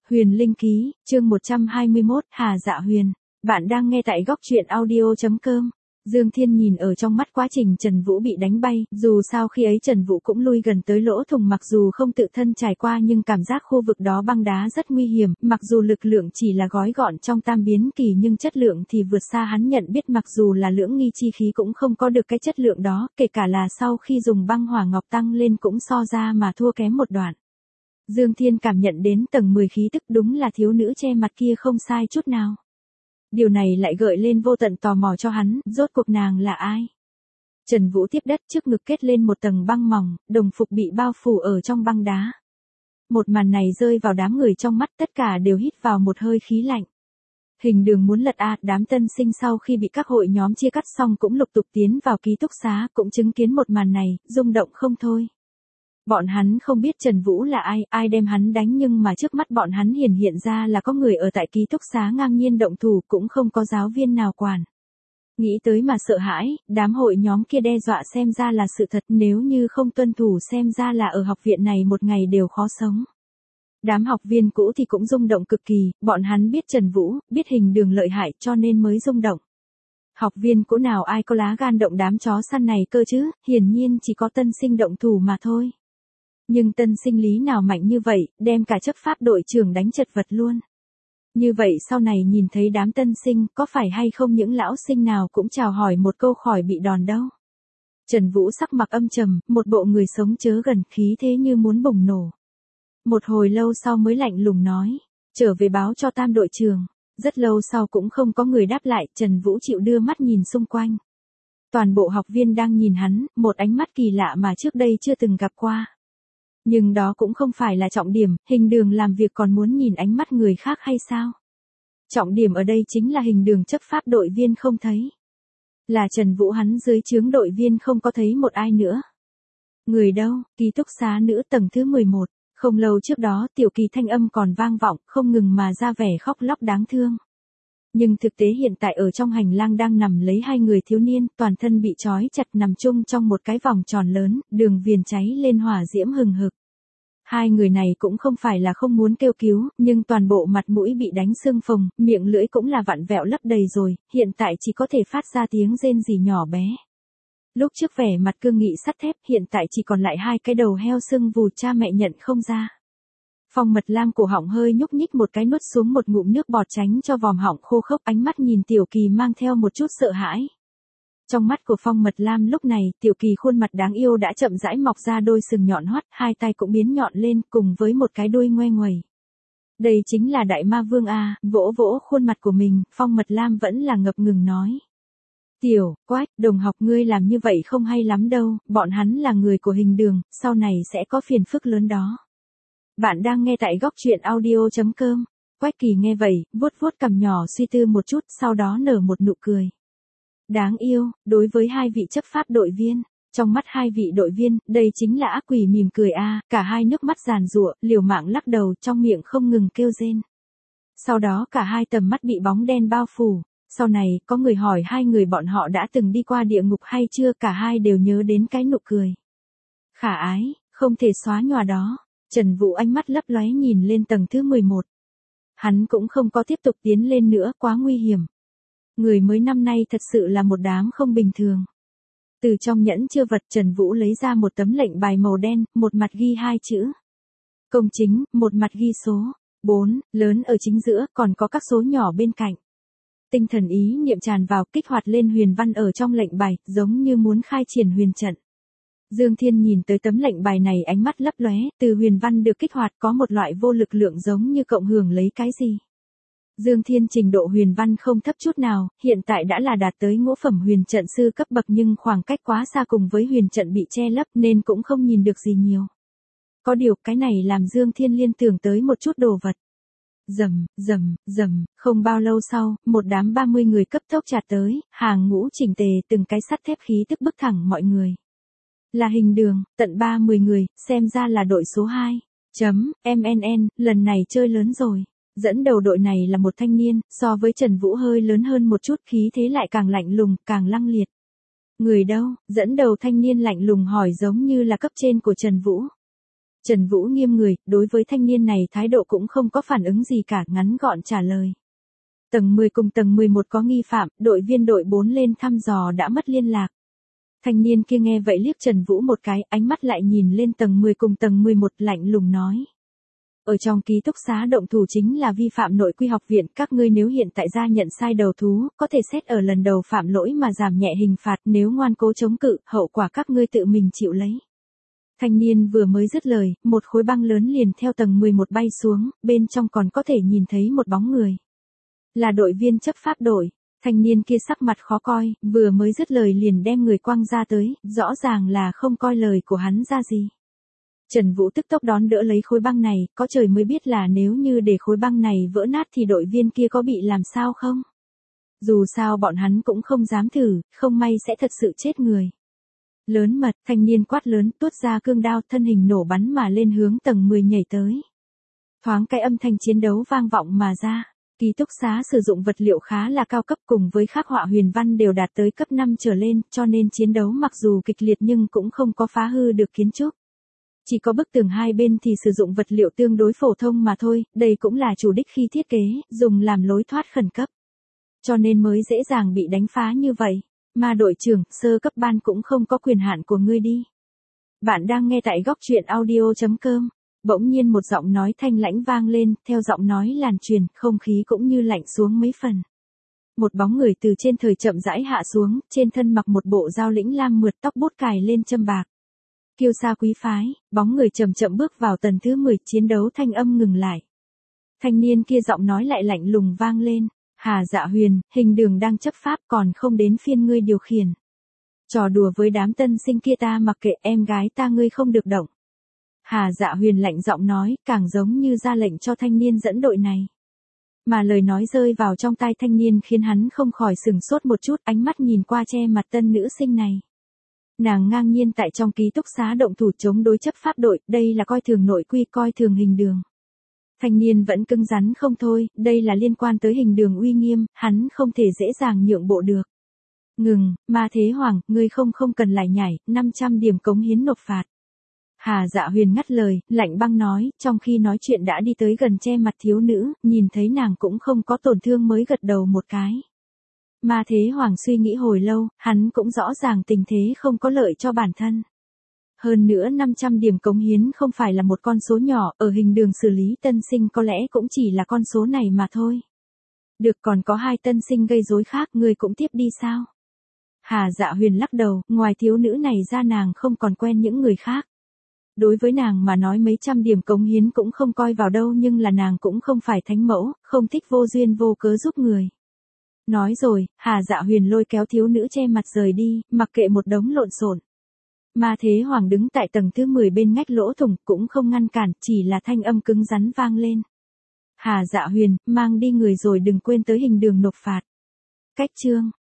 Huyền Linh Ký, chương 121, Hà Dạ Huyền. Bạn đang nghe tại góc truyện audio.com. Dương Thiên nhìn ở trong mắt quá trình Trần Vũ bị đánh bay, dù sao khi ấy Trần Vũ cũng lui gần tới lỗ thủng mặc dù không tự thân trải qua nhưng cảm giác khu vực đó băng đá rất nguy hiểm, mặc dù lực lượng chỉ là gói gọn trong tam biến kỳ nhưng chất lượng thì vượt xa hắn nhận biết mặc dù là lưỡng nghi chi khí cũng không có được cái chất lượng đó, kể cả là sau khi dùng băng hỏa ngọc tăng lên cũng so ra mà thua kém một đoạn. Dương Thiên cảm nhận đến tầng 10 khí tức đúng là thiếu nữ che mặt kia không sai chút nào. Điều này lại gợi lên vô tận tò mò cho hắn, rốt cuộc nàng là ai? Trần Vũ tiếp đất trước ngực kết lên một tầng băng mỏng, đồng phục bị bao phủ ở trong băng đá. Một màn này rơi vào đám người trong mắt tất cả đều hít vào một hơi khí lạnh. Hình đường muốn lật đám tân sinh sau khi bị các hội nhóm chia cắt xong cũng lục tục tiến vào ký túc xá cũng chứng kiến một màn này, rung động không thôi. Bọn hắn không biết Trần Vũ là ai đem hắn đánh nhưng mà trước mắt bọn hắn hiện ra là có người ở tại ký túc xá ngang nhiên động thủ cũng không có giáo viên nào quản. Nghĩ tới mà sợ hãi, đám hội nhóm kia đe dọa xem ra là sự thật nếu như không tuân thủ xem ra là ở học viện này một ngày đều khó sống. Đám học viên cũ thì cũng rung động cực kỳ, bọn hắn biết Trần Vũ, biết hình đường lợi hại cho nên mới rung động. Học viên cũ nào ai có lá gan động đám chó săn này cơ chứ, hiển nhiên chỉ có tân sinh động thủ mà thôi. Nhưng tân sinh lý nào mạnh như vậy, đem cả chấp pháp đội trưởng đánh chật vật luôn. Như vậy sau này nhìn thấy đám tân sinh có phải hay không những lão sinh nào cũng chào hỏi một câu khỏi bị đòn đâu. Trần Vũ sắc mặt âm trầm, một bộ người sống chớ gần khí thế như muốn bùng nổ. Một hồi lâu sau mới lạnh lùng nói, trở về báo cho tam đội trưởng. Rất lâu sau cũng không có người đáp lại, Trần Vũ chịu đưa mắt nhìn xung quanh. Toàn bộ học viên đang nhìn hắn, một ánh mắt kỳ lạ mà trước đây chưa từng gặp qua. Nhưng đó cũng không phải là trọng điểm, hình đường làm việc còn muốn nhìn ánh mắt người khác hay sao? Trọng điểm ở đây chính là hình đường chấp pháp đội viên không thấy. Là Trần Vũ hắn dưới trướng đội viên không có thấy một ai nữa. Người đâu, ký túc xá nữ tầng thứ 11. Không lâu trước đó Tiểu Kỳ thanh âm còn vang vọng, không ngừng mà ra vẻ khóc lóc đáng thương. Nhưng thực tế hiện tại ở trong hành lang đang nằm lấy hai người thiếu niên, toàn thân bị trói chặt nằm chung trong một cái vòng tròn lớn, đường viền cháy lên hỏa diễm hừng hực. Hai người này cũng không phải là không muốn kêu cứu, nhưng toàn bộ mặt mũi bị đánh sưng phồng, miệng lưỡi cũng là vặn vẹo lấp đầy rồi, hiện tại chỉ có thể phát ra tiếng rên rỉ nhỏ bé. Lúc trước vẻ mặt cương nghị sắt thép, hiện tại chỉ còn lại hai cái đầu heo sưng vù cha mẹ nhận không ra. Phong Mật Lam cổ họng hơi nhúc nhích một cái nuốt xuống một ngụm nước bọt tránh cho vòm họng khô khốc, ánh mắt nhìn Tiểu Kỳ mang theo một chút sợ hãi. Trong mắt của Phong Mật Lam lúc này, Tiểu Kỳ khuôn mặt đáng yêu đã chậm rãi mọc ra đôi sừng nhọn hoắt, hai tay cũng biến nhọn lên cùng với một cái đuôi ngoe nguẩy. Đây chính là Đại Ma Vương a, vỗ vỗ khuôn mặt của mình, Phong Mật Lam vẫn là ngập ngừng nói. Tiểu Quách, đồng học ngươi làm như vậy không hay lắm đâu, bọn hắn là người của hình đường, sau này sẽ có phiền phức lớn đó. Bạn đang nghe tại góc truyện audio.com. Quách Kỳ nghe vậy, vuốt vuốt cằm nhỏ suy tư một chút, sau đó nở một nụ cười. Đáng yêu, đối với hai vị chấp pháp đội viên, trong mắt hai vị đội viên, đây chính là ác quỷ mỉm cười a, cả hai nước mắt giàn giụa, liều mạng lắc đầu, trong miệng không ngừng kêu rên. Sau đó cả hai tầm mắt bị bóng đen bao phủ. Sau này, có người hỏi hai người bọn họ đã từng đi qua địa ngục hay chưa, cả hai đều nhớ đến cái nụ cười. Khả ái, không thể xóa nhòa đó. Trần Vũ ánh mắt lấp lóe nhìn lên tầng thứ 11. Hắn cũng không có tiếp tục tiến lên nữa, quá nguy hiểm. Người mới năm nay thật sự là một đám không bình thường. Từ trong nhẫn chứa vật Trần Vũ lấy ra một tấm lệnh bài màu đen, một mặt ghi hai chữ. Công chính, một mặt ghi số 4, lớn ở chính giữa, còn có các số nhỏ bên cạnh. Tinh thần ý niệm tràn vào kích hoạt lên huyền văn ở trong lệnh bài, giống như muốn khai triển huyền trận. Dương Thiên nhìn tới tấm lệnh bài này ánh mắt lấp lóe, từ huyền văn được kích hoạt có một loại vô lực lượng giống như cộng hưởng lấy cái gì. Dương Thiên trình độ huyền văn không thấp chút nào, hiện tại đã là đạt tới ngũ phẩm huyền trận sư cấp bậc nhưng khoảng cách quá xa cùng với huyền trận bị che lấp nên cũng không nhìn được gì nhiều. Có điều cái này làm Dương Thiên liên tưởng tới một chút đồ vật. Rầm, không bao lâu sau, một đám 30 người cấp tốc trạt tới, hàng ngũ chỉnh tề từng cái sắt thép khí tức bức thẳng mọi người. Là hình đường, tận 30 người, xem ra là đội số 2. MNN, lần này chơi lớn rồi. Dẫn đầu đội này là một thanh niên, so với Trần Vũ hơi lớn hơn một chút, khí thế lại càng lạnh lùng, càng lăng liệt. Người đâu? Dẫn đầu thanh niên lạnh lùng hỏi giống như là cấp trên của Trần Vũ. Trần Vũ nghiêm người, đối với thanh niên này thái độ cũng không có phản ứng gì cả, ngắn gọn trả lời. Tầng 10 cùng tầng 11 có nghi phạm, đội viên đội 4 lên thăm dò đã mất liên lạc. Thanh niên kia nghe vậy liếc Trần Vũ một cái, ánh mắt lại nhìn lên tầng 10 cùng tầng 11 lạnh lùng nói. Ở trong ký túc xá động thủ chính là vi phạm nội quy học viện, các ngươi nếu hiện tại ra nhận sai đầu thú, có thể xét ở lần đầu phạm lỗi mà giảm nhẹ hình phạt, nếu ngoan cố chống cự, hậu quả các ngươi tự mình chịu lấy. Thanh niên vừa mới dứt lời, một khối băng lớn liền theo tầng 11 bay xuống, bên trong còn có thể nhìn thấy một bóng người. Là đội viên chấp pháp đội. Thanh niên kia sắc mặt khó coi, vừa mới dứt lời liền đem người quăng ra tới, rõ ràng là không coi lời của hắn ra gì. Trần Vũ tức tốc đón đỡ lấy khối băng này, có trời mới biết là nếu như để khối băng này vỡ nát thì đội viên kia có bị làm sao không? Dù sao bọn hắn cũng không dám thử, không may sẽ thật sự chết người. Lớn mật, thanh niên quát lớn, tuốt ra cương đao, thân hình nổ bắn mà lên hướng tầng 10 nhảy tới. Thoáng cái âm thanh chiến đấu vang vọng mà ra. Ký túc xá sử dụng vật liệu khá là cao cấp cùng với khắc họa huyền văn đều đạt tới cấp 5 trở lên, cho nên chiến đấu mặc dù kịch liệt nhưng cũng không có phá hư được kiến trúc. Chỉ có bức tường hai bên thì sử dụng vật liệu tương đối phổ thông mà thôi, đây cũng là chủ đích khi thiết kế, dùng làm lối thoát khẩn cấp. Cho nên mới dễ dàng bị đánh phá như vậy, mà đội trưởng, sơ cấp ban cũng không có quyền hạn của ngươi đi. Bạn đang nghe tại góc truyện audio.com. Bỗng nhiên một giọng nói thanh lãnh vang lên, theo giọng nói lan truyền, không khí cũng như lạnh xuống mấy phần. Một bóng người từ trên trời chậm rãi hạ xuống, trên thân mặc một bộ dao lĩnh lam mượt, tóc bút cài lên châm bạc. Kiêu sa quý phái, bóng người chậm chậm bước vào tầng thứ 10, chiến đấu thanh âm ngừng lại. Thanh niên kia giọng nói lại lạnh lùng vang lên, Hà Dạ Huyền, hình đường đang chấp pháp còn không đến phiên ngươi điều khiển. Trò đùa với đám tân sinh kia ta mặc kệ, em gái ta ngươi không được động. Hà Dạ Huyền lạnh giọng nói, càng giống như ra lệnh cho thanh niên dẫn đội này. Mà lời nói rơi vào trong tai thanh niên khiến hắn không khỏi sừng sốt một chút, ánh mắt nhìn qua che mặt tân nữ sinh này. Nàng ngang nhiên tại trong ký túc xá động thủ chống đối chấp pháp đội, đây là coi thường nội quy, coi thường hình đường. Thanh niên vẫn cứng rắn không thôi, đây là liên quan tới hình đường uy nghiêm, hắn không thể dễ dàng nhượng bộ được. Ngừng, Ma Thế Hoàng, ngươi không cần lại nhảy, 500 điểm cống hiến nộp phạt. Hà Dạ Huyền ngắt lời, lạnh băng nói, trong khi nói chuyện đã đi tới gần che mặt thiếu nữ, nhìn thấy nàng cũng không có tổn thương mới gật đầu một cái. Ma Thế Hoàng suy nghĩ hồi lâu, hắn cũng rõ ràng tình thế không có lợi cho bản thân. Hơn nữa 500 điểm cống hiến không phải là một con số nhỏ, ở hình đường xử lý tân sinh có lẽ cũng chỉ là con số này mà thôi. Được, còn có 2 tân sinh gây rối khác, ngươi cũng tiếp đi sao? Hà Dạ Huyền lắc đầu, ngoài thiếu nữ này ra nàng không còn quen những người khác. Đối với nàng mà nói mấy trăm điểm cống hiến cũng không coi vào đâu, nhưng là nàng cũng không phải thánh mẫu, không thích vô duyên vô cớ giúp người. Nói rồi, Hà Dạ Huyền lôi kéo thiếu nữ che mặt rời đi, mặc kệ một đống lộn xộn. Ma Thế Hoàng đứng tại tầng thứ 10 bên ngách lỗ thủng, cũng không ngăn cản, chỉ là thanh âm cứng rắn vang lên. Hà Dạ Huyền, mang đi người rồi đừng quên tới hình đường nộp phạt. Cách chương.